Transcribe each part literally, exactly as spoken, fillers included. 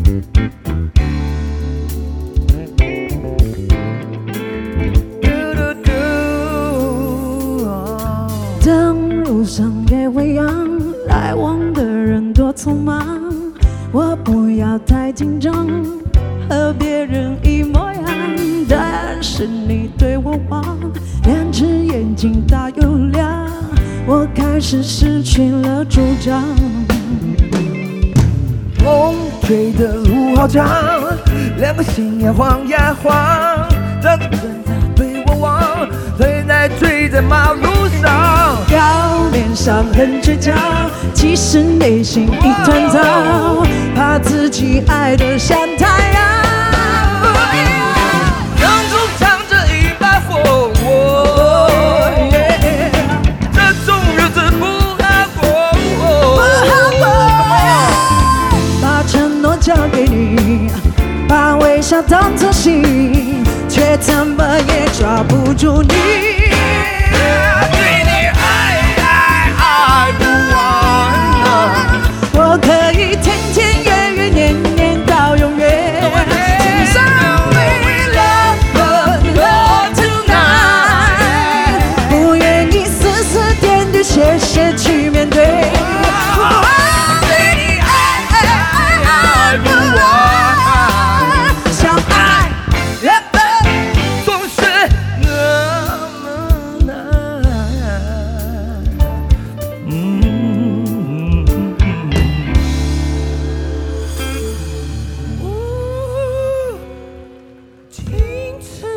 当路上夜未央，来往的人多匆忙，我不要太紧张，和别人一模样。但是你对我望，两只眼睛大又亮，我开始失去了主张。 风吹的路好长，两个心呀晃呀晃，这个人呀对我望，追在追在马路上。 表面上很倔强，其实内心一团糟，怕自己爱得像太阳。 当中藏着一把火，这种日子不好过。 把承诺交给你，把微笑当作信，却怎么也抓不住你。 对你爱爱爱不完， 我可以天天月月年年到永远。不愿意丝丝点点谢谢去面对。对你爱爱爱不完，相爱原本总是那么难。嗯，矜持。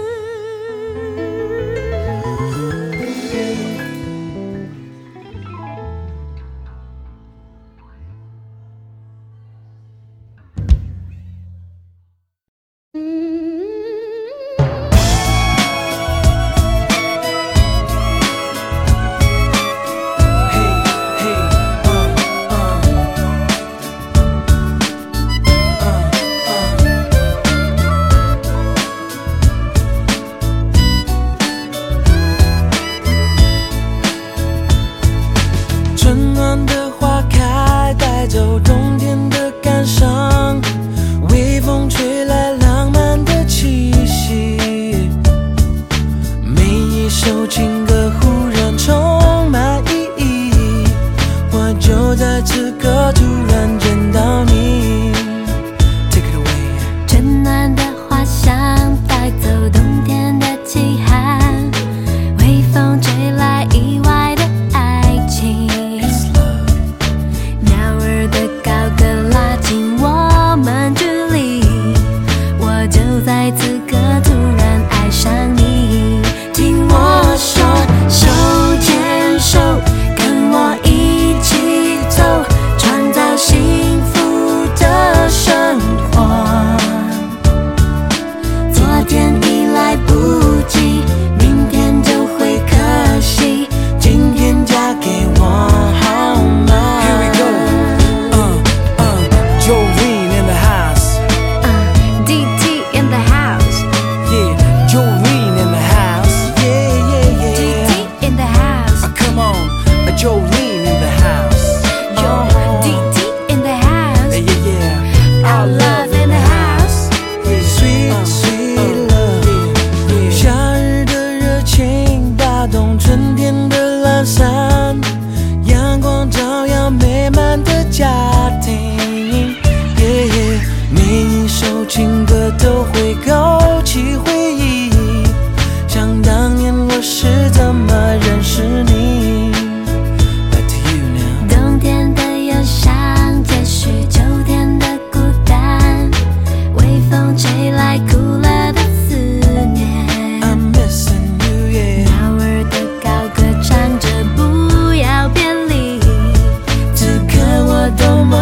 春暖的花开，带走冬天的感伤，微风吹来浪漫的气息，每一首情歌忽然充满意义，我就在此刻突然见到你。 Take it away。 春暖的花香带走冬天的凄寒，微风吹来意外的爱情，鸟儿的高歌拉近我们距离，我就在此刻突然爱上你。听我说，手牵手，跟我一起走，创造幸福的生活。昨天已来不及，明天就会可惜，今天嫁给我好吗？ Here we go. Uh, uh, Jolene in the house. Uh, D T in the house. Yeah, Jolene in the house. Yeah, yeah, D yeah. T in the house. Uh, come on, uh, Jolene in the house. Yo, D T in the house. Yeah, yeah, yeah. Our love in the house. Yeah, sweet, sweet love. Yeah, yeah. 夏日的热情打动春天的懒散，阳光照耀美满的家庭。Yeah, yeah. 每一首情歌都会勾起回忆，想当年我是怎么认识你。Back to you now. 冬天的忧伤接续秋天的孤单，微风吹来苦了的思念。 I'm missing you, yeah. 鸟儿的高歌唱着不要别离，此刻我多么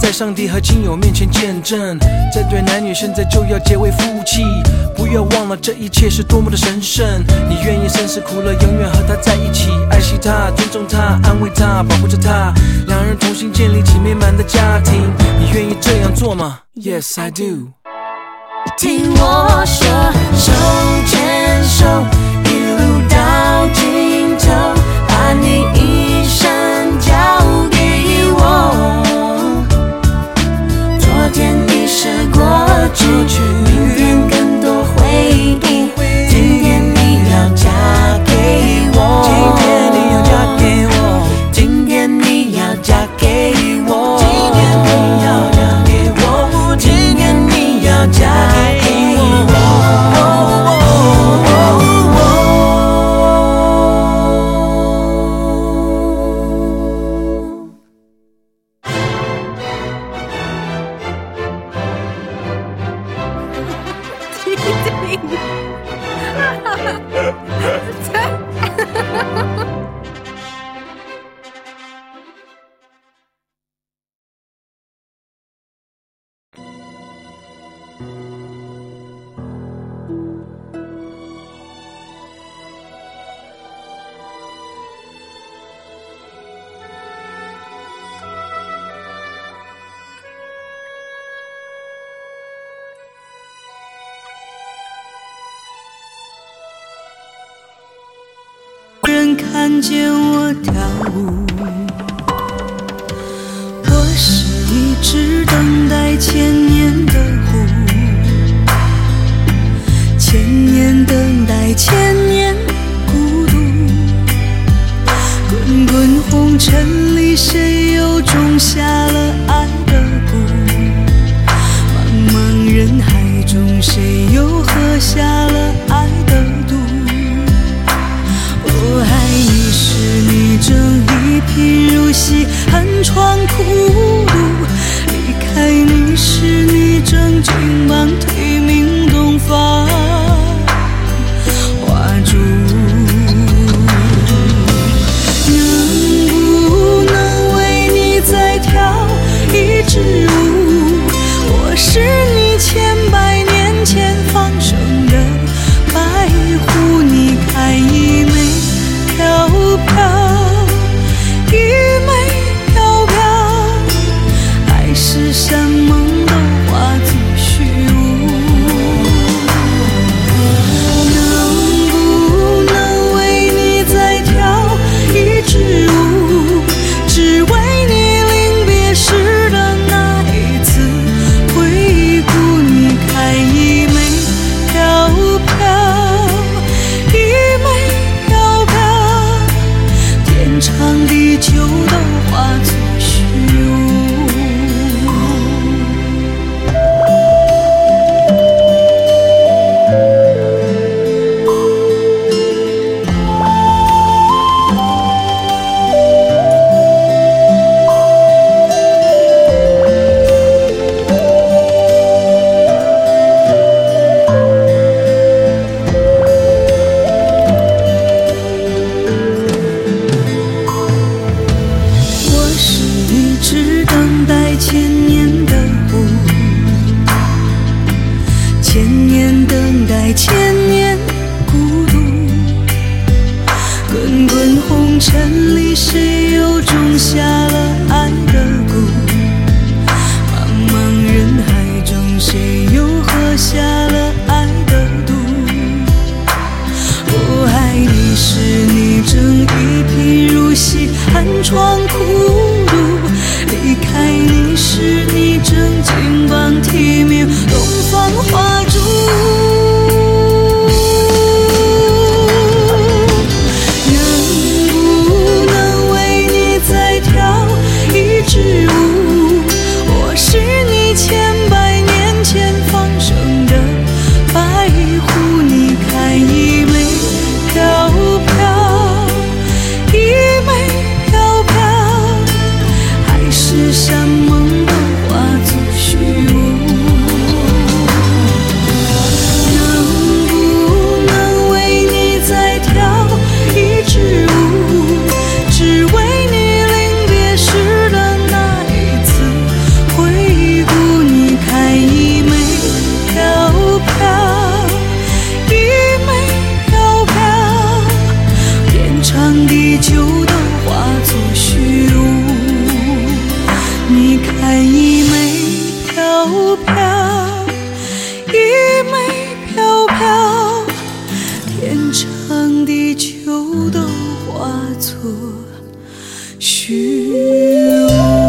在上帝和亲友面前见证，这对男女现在就要结为夫妻。不要忘了这一切是多么的神圣，你愿意生死苦乐永远和他在一起，爱惜他，尊重他，安慰他，保护着他，两人同心建立起美满的家庭。你愿意这样做吗？ Yes I do。 听我说，手牵手一路到尽头，把你一生交给我。昨天已是过去，明天更多回忆，今天你要嫁给我，今天你要嫁给我，今天你要嫁给我，今天你要嫁给我，今天你要嫁给我。 人看见我跳舞，我是一只等待千年的湖，千年等待千年孤独，滚滚红尘里谁又种下了爱的蛊，茫茫人海中谁又喝下了爱的毒，我爱你是你正一贫如洗，寒窗苦读，离开你是你正金榜题名，东方花烛，能不能为你再跳一支舞，我是你千百年前放生的白狐，你看一枚飘飘，一枚飘飘，海誓山盟都化作虚无，能不能为你再跳一支舞，只为你临别时的那一次回顾，你看一枚飘飘，一枚飘飘，天长地久都化作虚无。我是一只等待千年的湖，千年等待千年孤独，滚滚红尘里谁又种下了爱的蛊，茫茫人海中谁又喝下了爱的毒，我爱你是你正一贫如洗，寒窗苦读，离开你是你正金榜题名，东方花烛，能不能为你再跳一支舞，我是你千百年前放生的白狐，你看一枚飘飘，一枚飘飘， 长的酒都化作虚无。你看一枚飘飘，一枚飘飘，天长地久都化作虚无。